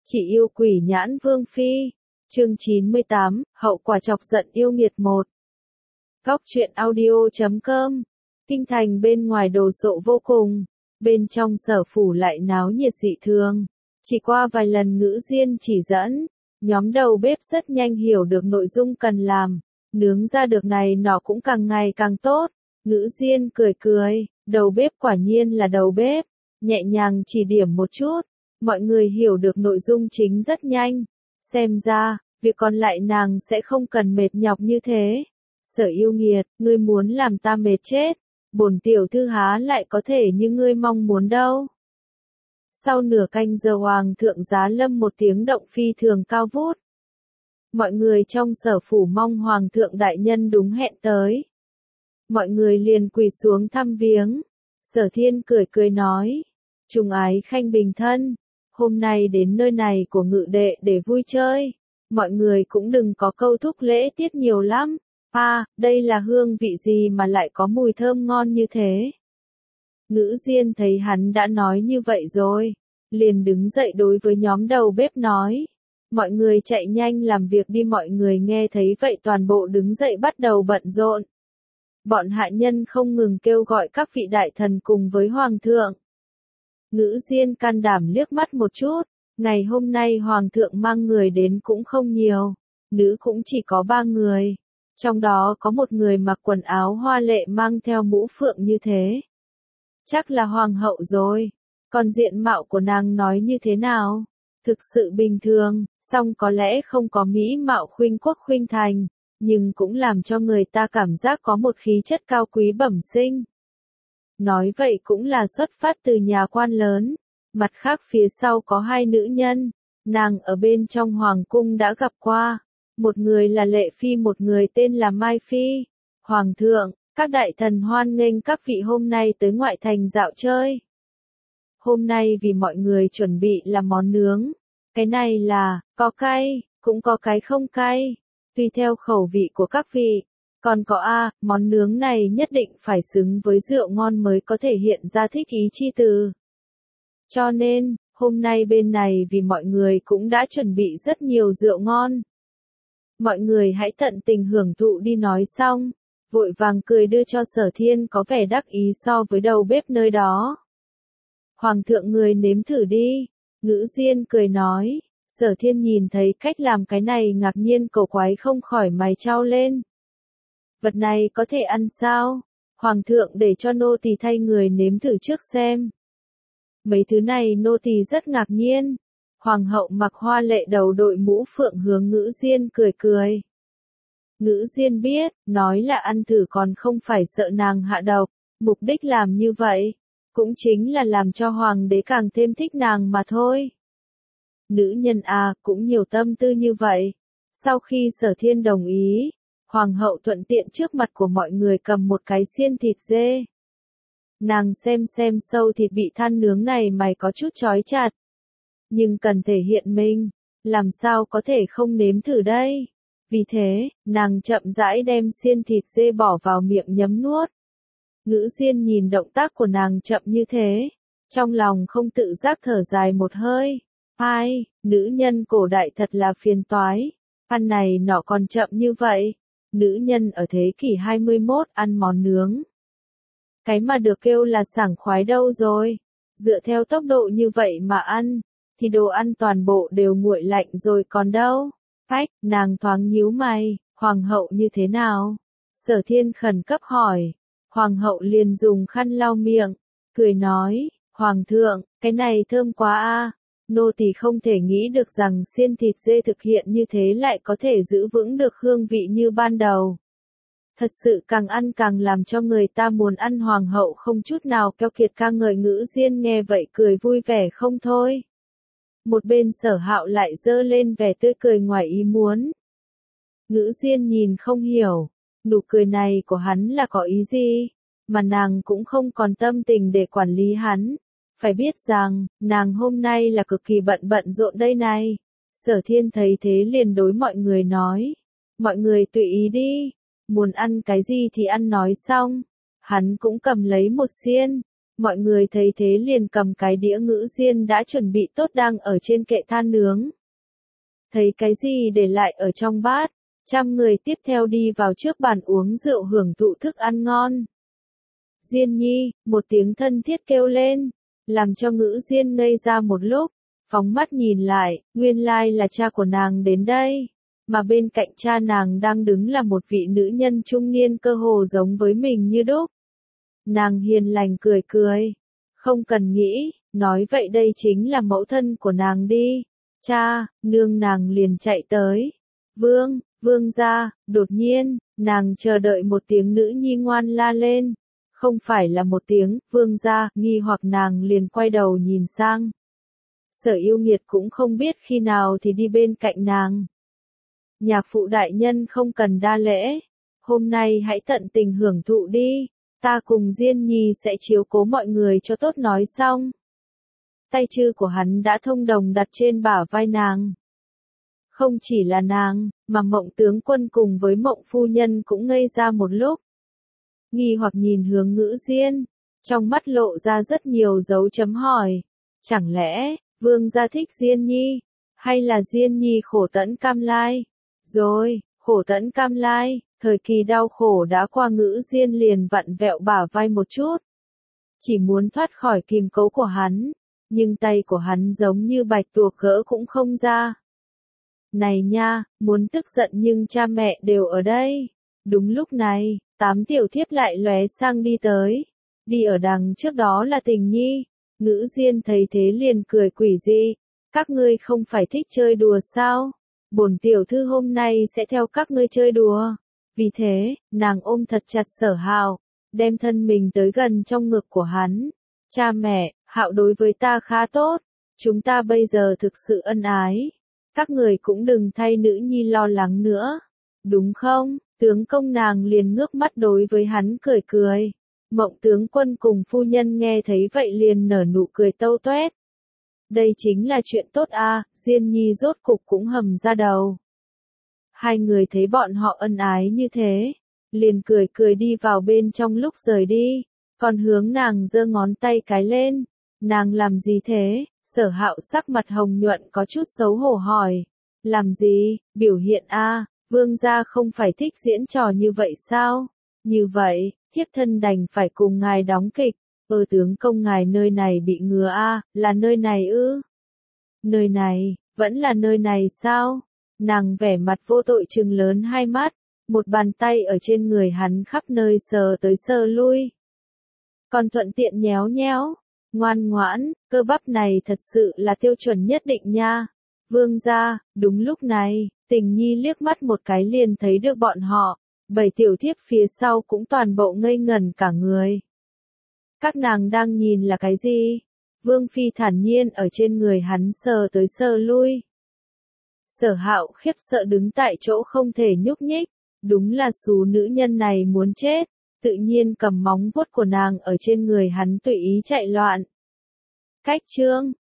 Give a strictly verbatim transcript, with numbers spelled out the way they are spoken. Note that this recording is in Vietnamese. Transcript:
Chỉ yêu quỷ nhãn vương phi. Chương chín mươi tám, hậu quả chọc giận yêu nghiệt một. Góc truyện audio chấm com. Kinh thành bên ngoài đồ sộ vô cùng, bên trong sở phủ lại náo nhiệt dị thường. Chỉ qua vài lần Ngữ Diên chỉ dẫn, nhóm đầu bếp rất nhanh hiểu được nội dung cần làm, nướng ra được này nọ cũng càng ngày càng tốt. Ngữ Diên cười cười, đầu bếp quả nhiên là đầu bếp, nhẹ nhàng chỉ điểm một chút, mọi người hiểu được nội dung chính rất nhanh. Xem ra, việc còn lại nàng sẽ không cần mệt nhọc như thế. Sở yêu nghiệt, ngươi muốn làm ta mệt chết, bổn tiểu thư há lại có thể như ngươi mong muốn đâu. Sau nửa canh giờ hoàng thượng giá lâm một tiếng động phi thường cao vút. Mọi người trong sở phủ mong hoàng thượng đại nhân đúng hẹn tới. Mọi người liền quỳ xuống thăm viếng. Sở Thiên cười cười nói, trùng ái khanh bình thân, hôm nay đến nơi này của Ngự đệ để vui chơi, mọi người cũng đừng có câu thúc lễ tiết nhiều lắm. À, đây là hương vị gì mà lại có mùi thơm ngon như thế? Ngữ Diên thấy hắn đã nói như vậy rồi, liền đứng dậy đối với nhóm đầu bếp nói, mọi người chạy nhanh làm việc đi. Mọi người nghe thấy vậy toàn bộ đứng dậy bắt đầu bận rộn. Bọn hạ nhân không ngừng kêu gọi các vị đại thần cùng với hoàng thượng. Ngữ Diên can đảm liếc mắt một chút, ngày hôm nay hoàng thượng mang người đến cũng không nhiều, nữ cũng chỉ có ba người. Trong đó có một người mặc quần áo hoa lệ mang theo mũ phượng như thế. Chắc là hoàng hậu rồi. Còn diện mạo của nàng nói như thế nào? Thực sự bình thường, song có lẽ không có mỹ mạo khuynh quốc khuynh thành, nhưng cũng làm cho người ta cảm giác có một khí chất cao quý bẩm sinh. Nói vậy cũng là xuất phát từ nhà quan lớn. Mặt khác phía sau có hai nữ nhân, nàng ở bên trong hoàng cung đã gặp qua. Một người là Lệ Phi, một người tên là Mai Phi. Hoàng thượng, các đại thần hoan nghênh các vị hôm nay tới ngoại thành dạo chơi. Hôm nay vì mọi người chuẩn bị là món nướng. Cái này là, có cay, cũng có cái không cay, tùy theo khẩu vị của các vị. Còn có a, món nướng này nhất định phải xứng với rượu ngon mới có thể hiện ra thích ý chi từ. Cho nên, hôm nay bên này vì mọi người cũng đã chuẩn bị rất nhiều rượu ngon. Mọi người hãy tận tình hưởng thụ đi. Nói xong, vội vàng cười đưa cho Sở Thiên có vẻ đắc ý so với đầu bếp nơi đó. Hoàng thượng người nếm thử đi. Ngữ Diên cười nói. Sở Thiên nhìn thấy cách làm cái này ngạc nhiên cầu quái không khỏi mày chau lên. Vật này có thể ăn sao? Hoàng thượng để cho nô tỳ thay người nếm thử trước xem. Mấy thứ này nô tỳ rất ngạc nhiên. Hoàng hậu mặc hoa lệ đầu đội mũ phượng hướng Ngữ Diên cười cười. Ngữ Diên biết, nói là ăn thử còn không phải sợ nàng hạ độc, mục đích làm như vậy, cũng chính là làm cho hoàng đế càng thêm thích nàng mà thôi. Nữ nhân à, cũng nhiều tâm tư như vậy. Sau khi Sở Thiên đồng ý, hoàng hậu thuận tiện trước mặt của mọi người cầm một cái xiên thịt dê. Nàng xem xem sâu thịt bị than nướng này mày có chút chói chặt. Nhưng cần thể hiện mình, làm sao có thể không nếm thử đây? Vì thế, nàng chậm rãi đem xiên thịt dê bỏ vào miệng nhấm nuốt. Ngữ Diên nhìn động tác của nàng chậm như thế, trong lòng không tự giác thở dài một hơi. Ai, nữ nhân cổ đại thật là phiền toái, ăn này nọ còn chậm như vậy. Nữ nhân ở thế kỷ hai mươi mốt ăn món nướng. Cái mà được kêu là sảng khoái đâu rồi? Dựa theo tốc độ như vậy mà ăn, thì đồ ăn toàn bộ đều nguội lạnh rồi còn đâu. Phách, nàng thoáng nhíu mày, hoàng hậu như thế nào? Sở Thiên khẩn cấp hỏi. Hoàng hậu liền dùng khăn lau miệng, cười nói, hoàng thượng, cái này thơm quá a, nô tỳ không thể nghĩ được rằng xiên thịt dê thực hiện như thế lại có thể giữ vững được hương vị như ban đầu. Thật sự càng ăn càng làm cho người ta muốn ăn. Hoàng hậu không chút nào keo kiệt ca ngợi. Ngữ Diên nghe vậy cười vui vẻ không thôi. Một bên Sở Hạo lại giơ lên vẻ tươi cười ngoài ý muốn. Ngữ Diên nhìn không hiểu, nụ cười này của hắn là có ý gì, mà nàng cũng không còn tâm tình để quản lý hắn. Phải biết rằng, nàng hôm nay là cực kỳ bận bận rộn đây này. Sở Thiên thấy thế liền đối mọi người nói, mọi người tùy ý đi, muốn ăn cái gì thì ăn. Nói xong, hắn cũng cầm lấy một xiên, Mọi người thấy thế liền cầm cái đĩa ngữ diên đã chuẩn bị tốt đang ở trên kệ than nướng. Thấy cái gì để lại ở trong bát, trăm người tiếp theo đi vào trước bàn uống rượu hưởng thụ thức ăn ngon. Diên nhi, một tiếng thân thiết kêu lên, làm cho ngữ diên ngây ra một lúc, phóng mắt nhìn lại, nguyên lai là cha của nàng đến đây, mà bên cạnh cha nàng đang đứng là một vị nữ nhân trung niên cơ hồ giống với mình như đúc. Nàng hiền lành cười cười, không cần nghĩ, nói vậy đây chính là mẫu thân của nàng đi. Cha, nương nàng liền chạy tới. Vương, vương gia, đột nhiên, nàng chờ đợi một tiếng nữ nhi ngoan la lên. Không phải là một tiếng, vương gia, nghi hoặc nàng liền quay đầu nhìn sang. Sở Yêu Nghiệt cũng không biết khi nào thì đi bên cạnh nàng. Nhạc phụ đại nhân không cần đa lễ, hôm nay hãy tận tình hưởng thụ đi, ta cùng Diên Nhi sẽ chiếu cố mọi người cho tốt nói xong. Tay chư của hắn đã thông đồng đặt trên bả vai nàng. Không chỉ là nàng, mà Mộng tướng quân cùng với Mộng phu nhân cũng ngây ra một lúc. Nghi hoặc nhìn hướng Ngữ Diên, trong mắt lộ ra rất nhiều dấu chấm hỏi. Chẳng lẽ, vương gia thích Diên Nhi, hay là Diên Nhi khổ tẫn cam lai? Rồi, khổ tẫn cam lai, thời kỳ đau khổ đã qua. Ngữ Diên liền vặn vẹo bả vai một chút. Chỉ muốn thoát khỏi kìm cấu của hắn, nhưng tay của hắn giống như bạch tuộc gỡ cũng không ra. Này nha, muốn tức giận nhưng cha mẹ đều ở đây. Đúng lúc này, tám tiểu thiếp lại lóe sang đi tới. Đi ở đằng trước đó là Tình Nhi. Ngữ Diên thấy thế liền cười quỷ dị. Các ngươi không phải thích chơi đùa sao? Bổn tiểu thư hôm nay sẽ theo các ngươi chơi đùa. Vì thế, nàng ôm thật chặt Sở Hạo, đem thân mình tới gần trong ngực của hắn. Cha mẹ, Hạo đối với ta khá tốt. Chúng ta bây giờ thực sự ân ái. Các người cũng đừng thay nữ nhi lo lắng nữa. Đúng không? Tướng công nàng liền ngước mắt đối với hắn cười cười. Mộng tướng quân cùng phu nhân nghe thấy vậy liền nở nụ cười tâu toét. Đây chính là chuyện tốt a, Diên Nhi rốt cục cũng hầm ra đầu. Hai người thấy bọn họ ân ái như thế, liền cười cười đi vào bên trong. Lúc rời đi, còn hướng nàng giơ ngón tay cái lên. Nàng làm gì thế? Sở Hạo sắc mặt hồng nhuận có chút xấu hổ hỏi. Làm gì? Biểu hiện a, vương gia không phải thích diễn trò như vậy sao? Như vậy, thiếp thân đành phải cùng ngài đóng kịch. Ơ tướng công ngài nơi này bị ngứa a, là nơi này ư? Nơi này, vẫn là nơi này sao? Nàng vẻ mặt vô tội trừng lớn hai mắt, một bàn tay ở trên người hắn khắp nơi sờ tới sờ lui. Còn thuận tiện nhéo nhéo, ngoan ngoãn, cơ bắp này thật sự là tiêu chuẩn nhất định nha. Vương gia, đúng lúc này, Tình Nhi liếc mắt một cái liền thấy được bọn họ, bảy tiểu thiếp phía sau cũng toàn bộ ngây ngẩn cả người. Các nàng đang nhìn là cái gì? Vương phi thản nhiên ở trên người hắn sờ tới sờ lui. Sở Hạo khiếp sợ đứng tại chỗ không thể nhúc nhích, đúng là xú nữ nhân này muốn chết, tự nhiên cầm móng vuốt của nàng ở trên người hắn tùy ý chạy loạn. Cách chương